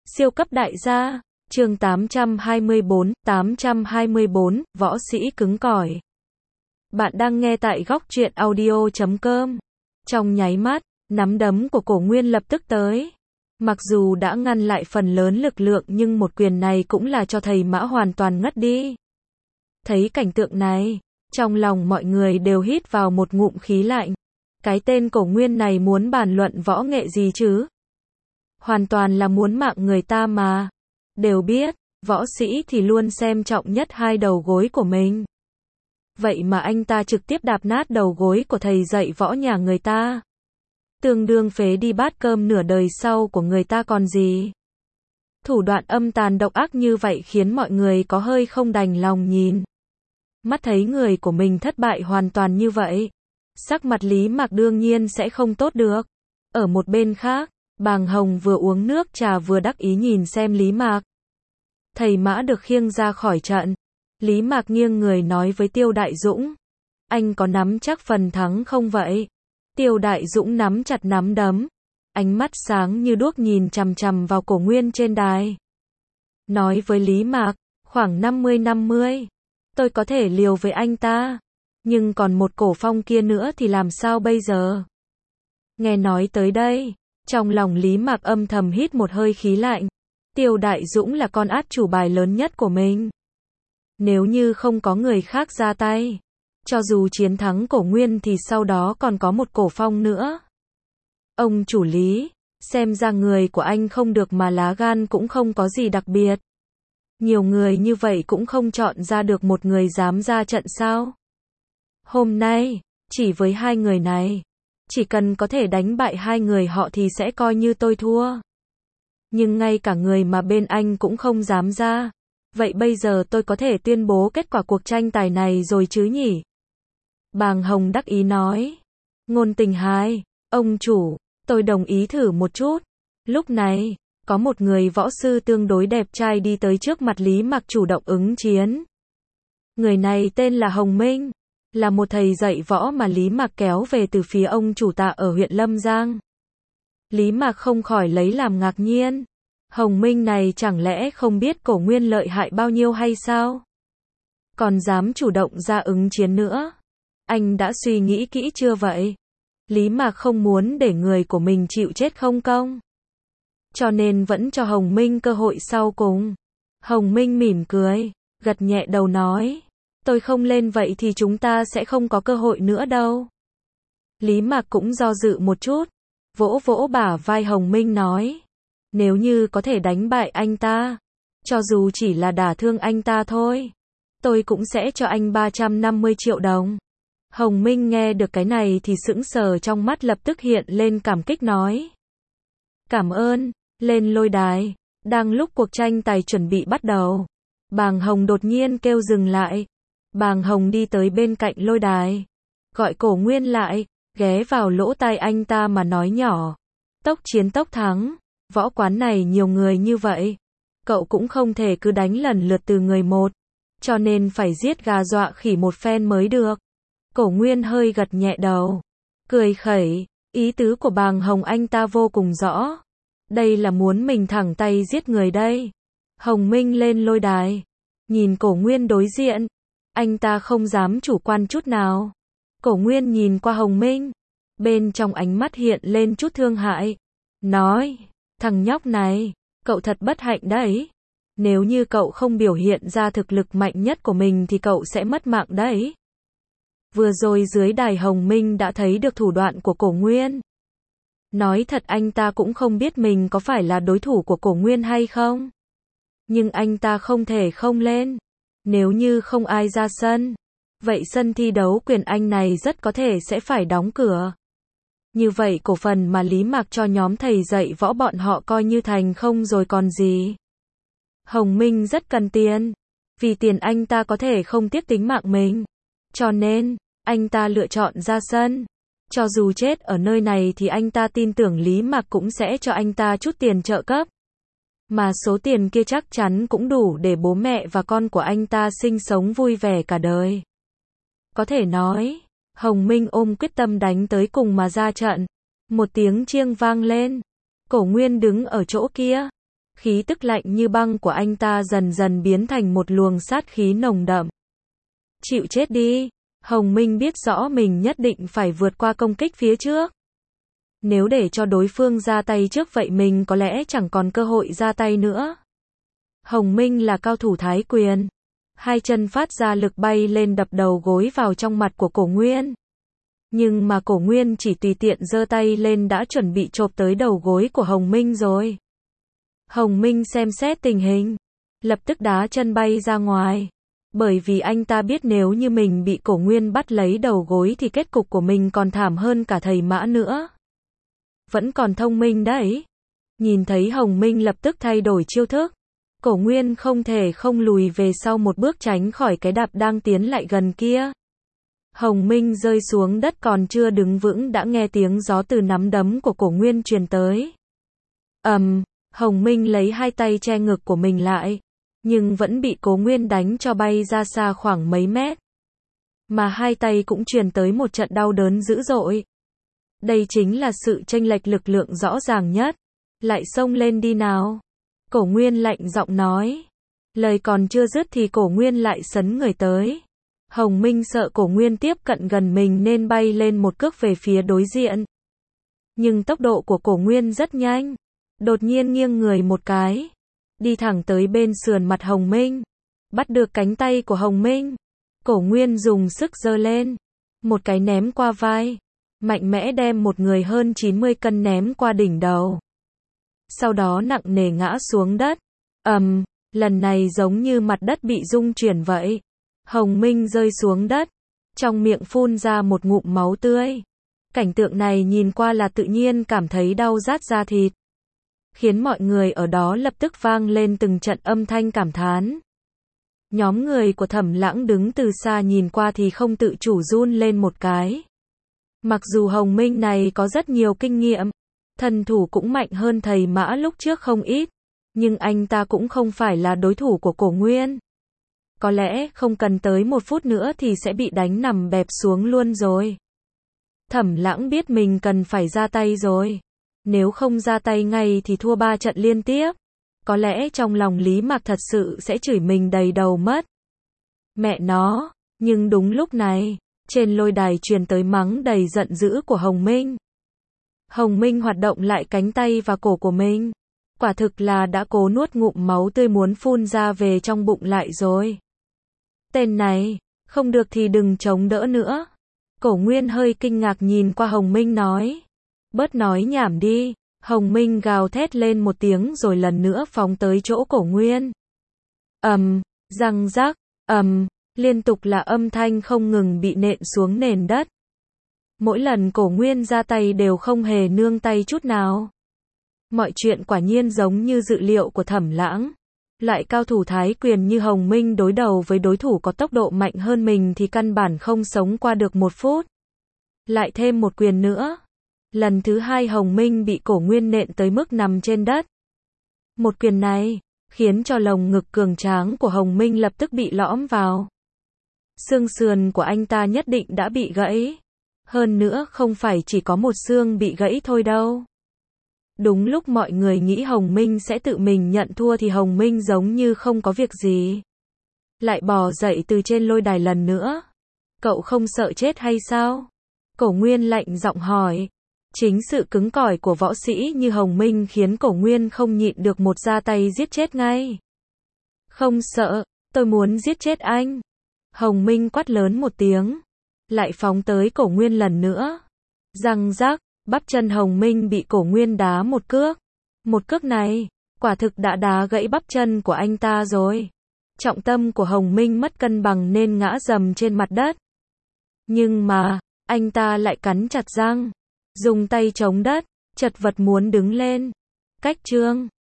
Siêu cấp đại gia, chương 824, võ sĩ cứng cỏi. Bạn đang nghe tại góc truyện audio.com. Trong nháy mắt, nắm đấm của Cổ Nguyên lập tức tới. Mặc dù đã ngăn lại phần lớn lực lượng nhưng một quyền này cũng là cho thầy Mã hoàn toàn ngất đi. Thấy cảnh tượng này, trong lòng mọi người đều hít vào một ngụm khí lạnh. Cái tên Cổ Nguyên này muốn bàn luận võ nghệ gì chứ? Hoàn toàn là muốn mạng người ta mà. Đều biết, võ sĩ thì luôn xem trọng nhất hai đầu gối của mình. Vậy mà anh ta trực tiếp đạp nát đầu gối của thầy dạy võ nhà người ta. Tương đương phế đi bát cơm nửa đời sau của người ta còn gì. Thủ đoạn âm tàn độc ác như vậy khiến mọi người có hơi không đành lòng nhìn. Mắt thấy người của mình thất bại hoàn toàn như vậy. Sắc mặt Lý Mạc đương nhiên sẽ không tốt được. Ở một bên khác, Bàng Hồng vừa uống nước trà vừa đắc ý nhìn xem Lý Mạc. Thầy Mã được khiêng ra khỏi trận. Lý Mạc nghiêng người nói với Tiêu Đại Dũng. Anh có nắm chắc phần thắng không vậy? Tiêu Đại Dũng nắm chặt nắm đấm. Ánh mắt sáng như đuốc nhìn chằm chằm vào Cổ Nguyên trên đài. Nói với Lý Mạc, khoảng 50-50. Tôi có thể liều với anh ta. Nhưng còn một Cổ Phong kia nữa thì làm sao bây giờ? Nghe nói tới đây, trong lòng Lý Mạc âm thầm hít một hơi khí lạnh. Tiêu Đại Dũng là con át chủ bài lớn nhất của mình. Nếu như không có người khác ra tay, cho dù chiến thắng Cổ Nguyên thì sau đó còn có một Cổ Phong nữa. Ông chủ Lý, xem ra người của anh không được mà lá gan cũng không có gì đặc biệt. Nhiều người như vậy cũng không chọn ra được một người dám ra trận sao? Hôm nay, chỉ với hai người này, chỉ cần có thể đánh bại hai người họ thì sẽ coi như tôi thua. Nhưng ngay cả người mà bên anh cũng không dám ra. Vậy bây giờ tôi có thể tuyên bố kết quả cuộc tranh tài này rồi chứ nhỉ? Bàng Hồng đắc ý nói. Ngôn Tình Hai, ông chủ, tôi đồng ý thử một chút. Lúc này, có một người võ sư tương đối đẹp trai đi tới trước mặt Lý Mạc chủ động ứng chiến. Người này tên là Hồng Minh, là một thầy dạy võ mà Lý Mạc kéo về từ phía ông chủ Tạ ở huyện Lâm Giang. Lý Mạc không khỏi lấy làm ngạc nhiên. Hồng Minh này chẳng lẽ không biết Cổ Nguyên lợi hại bao nhiêu hay sao? Còn dám chủ động ra ứng chiến nữa. Anh đã suy nghĩ kỹ chưa vậy? Lý Mạc không muốn để người của mình chịu chết không công. Cho nên vẫn cho Hồng Minh cơ hội sau cùng. Hồng Minh mỉm cười, gật nhẹ đầu nói. Tôi không lên vậy thì chúng ta sẽ không có cơ hội nữa đâu. Lý Mạc cũng do dự một chút. Vỗ vỗ bả vai Hồng Minh nói. Nếu như có thể đánh bại anh ta, cho dù chỉ là đả thương anh ta thôi, tôi cũng sẽ cho anh 350 triệu đồng. Hồng Minh nghe được cái này thì sững sờ, trong mắt lập tức hiện lên cảm kích nói. Cảm ơn, lên lôi đài. Đang lúc cuộc tranh tài chuẩn bị bắt đầu, Bàng Hồng đột nhiên kêu dừng lại. Bàng Hồng đi tới bên cạnh lôi đài, gọi Cổ Nguyên lại, ghé vào lỗ tai anh ta mà nói nhỏ. Tốc chiến tốc thắng. Võ quán này nhiều người như vậy, cậu cũng không thể cứ đánh lần lượt từ người một, cho nên phải giết gà dọa khỉ một phen mới được. Cổ Nguyên hơi gật nhẹ đầu, cười khẩy, ý tứ của Bàng Hồng anh ta vô cùng rõ. Đây là muốn mình thẳng tay giết người đây. Hồng Minh lên lôi đài, nhìn Cổ Nguyên đối diện, anh ta không dám chủ quan chút nào. Cổ Nguyên nhìn qua Hồng Minh, bên trong ánh mắt hiện lên chút thương hại, nói. Thằng nhóc này, cậu thật bất hạnh đấy. Nếu như cậu không biểu hiện ra thực lực mạnh nhất của mình thì cậu sẽ mất mạng đấy. Vừa rồi dưới đài Hồng Minh đã thấy được thủ đoạn của Cổ Nguyên. Nói thật anh ta cũng không biết mình có phải là đối thủ của Cổ Nguyên hay không. Nhưng anh ta không thể không lên. Nếu như không ai ra sân, vậy sân thi đấu Quyền Anh này rất có thể sẽ phải đóng cửa. Như vậy cổ phần mà Lý Mạc cho nhóm thầy dạy võ bọn họ coi như thành không rồi còn gì. Hồng Minh rất cần tiền. Vì tiền anh ta có thể không tiếc tính mạng mình. Cho nên, anh ta lựa chọn ra sân. Cho dù chết ở nơi này thì anh ta tin tưởng Lý Mạc cũng sẽ cho anh ta chút tiền trợ cấp. Mà số tiền kia chắc chắn cũng đủ để bố mẹ và con của anh ta sinh sống vui vẻ cả đời. Có thể nói, Hồng Minh ôm quyết tâm đánh tới cùng mà ra trận. Một tiếng chiêng vang lên. Cổ Nguyên đứng ở chỗ kia. Khí tức lạnh như băng của anh ta dần dần biến thành một luồng sát khí nồng đậm. Chịu chết đi. Hồng Minh biết rõ mình nhất định phải vượt qua công kích phía trước. Nếu để cho đối phương ra tay trước vậy mình có lẽ chẳng còn cơ hội ra tay nữa. Hồng Minh là cao thủ thái quyền. Hai chân phát ra lực bay lên đập đầu gối vào trong mặt của Cổ Nguyên. Nhưng mà Cổ Nguyên chỉ tùy tiện giơ tay lên đã chuẩn bị chộp tới đầu gối của Hồng Minh rồi. Hồng Minh xem xét tình hình, lập tức đá chân bay ra ngoài. Bởi vì anh ta biết nếu như mình bị Cổ Nguyên bắt lấy đầu gối thì kết cục của mình còn thảm hơn cả thầy Mã nữa. Vẫn còn thông minh đấy. Nhìn thấy Hồng Minh lập tức thay đổi chiêu thức. Cổ Nguyên không thể không lùi về sau một bước tránh khỏi cái đạp đang tiến lại gần kia. Hồng Minh rơi xuống đất còn chưa đứng vững đã nghe tiếng gió từ nắm đấm của Cổ Nguyên truyền tới. Hồng Minh lấy hai tay che ngực của mình lại, nhưng vẫn bị Cổ Nguyên đánh cho bay ra xa khoảng mấy mét. Mà hai tay cũng truyền tới một trận đau đớn dữ dội. Đây chính là sự chênh lệch lực lượng rõ ràng nhất. Lại xông lên đi nào. Cổ Nguyên lạnh giọng nói. Lời còn chưa dứt thì Cổ Nguyên lại sấn người tới. Hồng Minh sợ Cổ Nguyên tiếp cận gần mình nên bay lên một cước về phía đối diện. Nhưng tốc độ của Cổ Nguyên rất nhanh. Đột nhiên nghiêng người một cái. Đi thẳng tới bên sườn mặt Hồng Minh. Bắt được cánh tay của Hồng Minh. Cổ Nguyên dùng sức giơ lên. Một cái ném qua vai. Mạnh mẽ đem một người hơn 90 cân ném qua đỉnh đầu. Sau đó nặng nề ngã xuống đất. Lần này giống như mặt đất bị rung chuyển vậy. Hồng Minh rơi xuống đất. Trong miệng phun ra một ngụm máu tươi. Cảnh tượng này nhìn qua là tự nhiên cảm thấy đau rát da thịt. Khiến mọi người ở đó lập tức vang lên từng trận âm thanh cảm thán. Nhóm người của Thẩm Lãng đứng từ xa nhìn qua thì không tự chủ run lên một cái. Mặc dù Hồng Minh này có rất nhiều kinh nghiệm, thần thủ cũng mạnh hơn thầy Mã lúc trước không ít, nhưng anh ta cũng không phải là đối thủ của Cổ Nguyên. Có lẽ không cần tới 1 phút nữa thì sẽ bị đánh nằm bẹp xuống luôn rồi. Thẩm Lãng biết mình cần phải ra tay rồi. Nếu không ra tay ngay thì thua 3 trận liên tiếp. Có lẽ trong lòng Lý Mạc thật sự sẽ chửi mình đầy đầu mất. Mẹ nó, nhưng đúng lúc này, trên lôi đài truyền tới mắng đầy giận dữ của Hồng Minh. Hồng Minh hoạt động lại cánh tay và cổ của mình. Quả thực là đã cố nuốt ngụm máu tươi muốn phun ra về trong bụng lại rồi. Tên này, không được thì đừng chống đỡ nữa. Cổ Nguyên hơi kinh ngạc nhìn qua Hồng Minh nói. Bớt nói nhảm đi. Hồng Minh gào thét lên một tiếng rồi lần nữa phóng tới chỗ Cổ Nguyên. Răng rắc, liên tục là âm thanh không ngừng bị nện xuống nền đất. Mỗi lần Cổ Nguyên ra tay đều không hề nương tay chút nào. Mọi chuyện quả nhiên giống như dự liệu của Thẩm Lãng. Loại cao thủ thái quyền như Hồng Minh đối đầu với đối thủ có tốc độ mạnh hơn mình thì căn bản không sống qua được 1 phút. Lại thêm một quyền nữa. Lần thứ 2 Hồng Minh bị Cổ Nguyên nện tới mức nằm trên đất. Một quyền này, khiến cho lồng ngực cường tráng của Hồng Minh lập tức bị lõm vào. Xương sườn của anh ta nhất định đã bị gãy. Hơn nữa không phải chỉ có một xương bị gãy thôi đâu. Đúng lúc mọi người nghĩ Hồng Minh sẽ tự mình nhận thua thì Hồng Minh giống như không có việc gì. Lại bò dậy từ trên lôi đài lần nữa. Cậu không sợ chết hay sao? Cổ Nguyên lạnh giọng hỏi. Chính sự cứng cỏi của võ sĩ như Hồng Minh khiến Cổ Nguyên không nhịn được một ra tay giết chết ngay. Không sợ, tôi muốn giết chết anh. Hồng Minh quát lớn một tiếng. Lại phóng tới Cổ Nguyên lần nữa. Răng rắc, bắp chân Hồng Minh bị Cổ Nguyên đá một cước. Một cước này, quả thực đã đá gãy bắp chân của anh ta rồi. Trọng tâm của Hồng Minh mất cân bằng nên ngã rầm trên mặt đất. Nhưng mà, anh ta lại cắn chặt răng. Dùng tay chống đất, chật vật muốn đứng lên. Cách chương